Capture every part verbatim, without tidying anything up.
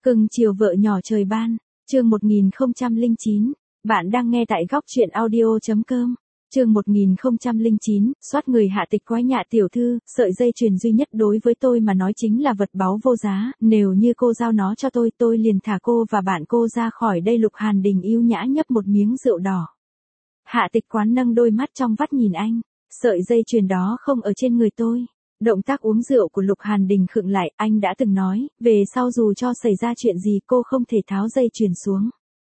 Cưng chiều vợ nhỏ trời ban, chương một nghìn không trăm lẻ chín, bạn đang nghe tại góc truyện audio.com. Chương một nghìn không trăm lẻ chín, soát người Hạ Tịch quái nhạ tiểu thư, sợi dây chuyền duy nhất đối với tôi mà nói chính là vật báu vô giá, nếu như cô giao nó cho tôi, tôi liền thả cô và bạn cô ra khỏi đây. Lục Hàn Đình yêu nhã nhấp một miếng rượu đỏ. Hạ Tịch quán nâng đôi mắt trong vắt nhìn anh, sợi dây chuyền đó không ở trên người tôi. Động tác uống rượu của Lục Hàn Đình khựng lại, anh đã từng nói, về sau dù cho xảy ra chuyện gì cô không thể tháo dây chuyền xuống.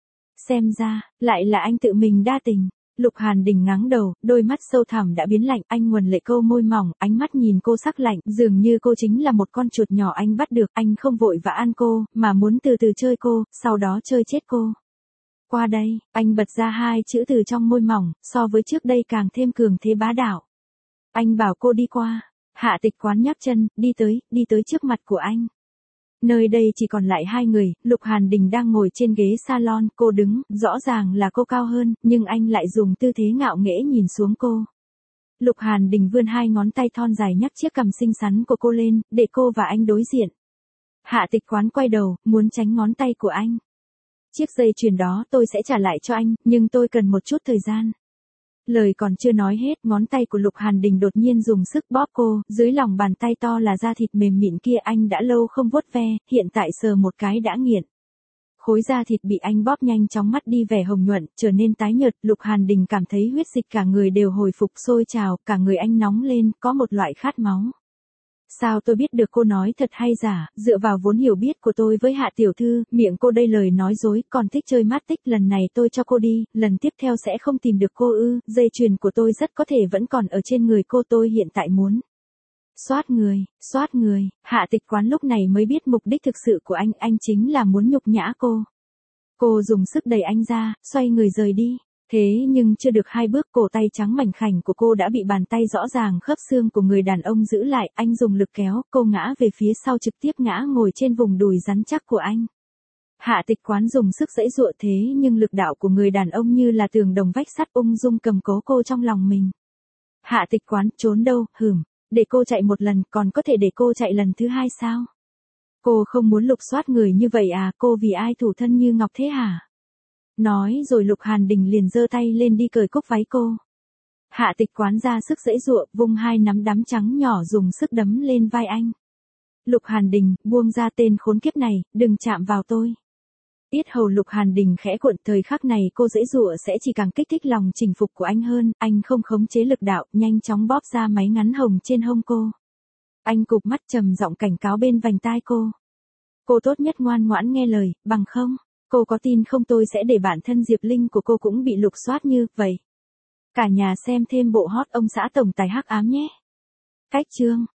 Xem ra, lại là anh tự mình đa tình. Lục Hàn Đình ngáng đầu, đôi mắt sâu thẳm đã biến lạnh, anh nguồn lệ câu môi mỏng, ánh mắt nhìn cô sắc lạnh, dường như cô chính là một con chuột nhỏ anh bắt được, anh không vội vã ăn cô, mà muốn từ từ chơi cô, sau đó chơi chết cô. Qua đây, anh bật ra hai chữ từ trong môi mỏng, so với trước đây càng thêm cường thế bá đạo. Anh bảo cô đi qua. Hạ Tịch quán nhấc chân, đi tới, đi tới trước mặt của anh. Nơi đây chỉ còn lại hai người, Lục Hàn Đình đang ngồi trên ghế salon, cô đứng, rõ ràng là cô cao hơn, nhưng anh lại dùng tư thế ngạo nghễ nhìn xuống cô. Lục Hàn Đình vươn hai ngón tay thon dài nhấc chiếc cằm xinh xắn của cô lên, để cô và anh đối diện. Hạ Tịch quán quay đầu, muốn tránh ngón tay của anh. Chiếc dây chuyền đó tôi sẽ trả lại cho anh, nhưng tôi cần một chút thời gian. Lời còn chưa nói hết, ngón tay của Lục Hàn Đình đột nhiên dùng sức bóp cô, dưới lòng bàn tay to là da thịt mềm mịn kia anh đã lâu không vuốt ve, hiện tại sờ một cái đã nghiện. Khối da thịt bị anh bóp nhanh chóng mắt đi vẻ hồng nhuận, trở nên tái nhợt, Lục Hàn Đình cảm thấy huyết dịch cả người đều hồi phục sôi trào, cả người anh nóng lên, có một loại khát máu. Sao tôi biết được cô nói thật hay giả, dựa vào vốn hiểu biết của tôi với Hạ tiểu thư, miệng cô đây lời nói dối, còn thích chơi mát tích, lần này tôi cho cô đi, lần tiếp theo sẽ không tìm được cô ư, dây chuyền của tôi rất có thể vẫn còn ở trên người cô, tôi hiện tại muốn. Soát người, soát người, Hạ Tịch quán lúc này mới biết mục đích thực sự của anh, anh chính là muốn nhục nhã cô. Cô dùng sức đẩy anh ra, xoay người rời đi. Thế nhưng chưa được hai bước, cổ tay trắng mảnh khảnh của cô đã bị bàn tay rõ ràng khớp xương của người đàn ông giữ lại, anh dùng lực kéo, cô ngã về phía sau trực tiếp ngã ngồi trên vùng đùi rắn chắc của anh. Hạ Tịch quán dùng sức giãy giụa thế nhưng lực đạo của người đàn ông như là tường đồng vách sắt ung dung cầm cố cô trong lòng mình. Hạ Tịch quán, trốn đâu, hửm, để cô chạy một lần, còn có thể để cô chạy lần thứ hai sao? Cô không muốn lục soát người như vậy à, cô vì ai thủ thân như ngọc thế hả? Nói rồi Lục Hàn Đình liền giơ tay lên đi cởi cúc váy cô. Hạ Tịch quán ra sức giãy giụa, vung hai nắm đấm trắng nhỏ dùng sức đấm lên vai anh. Lục Hàn Đình, buông ra tên khốn kiếp này, đừng chạm vào tôi. Yết hầu Lục Hàn Đình khẽ cuộn, thời khắc này cô giãy giụa sẽ chỉ càng kích thích lòng chinh phục của anh hơn, anh không khống chế lực đạo, nhanh chóng bóp ra máy ngắn hồng trên hông cô. Anh cụp mắt trầm giọng cảnh cáo bên vành tai cô. Cô tốt nhất ngoan ngoãn nghe lời, bằng không, cô có tin không tôi sẽ để bản thân Diệp Linh của cô cũng bị lục soát như vậy. Cả nhà xem thêm bộ hot ông xã tổng tài hắc ám nhé. Cách chương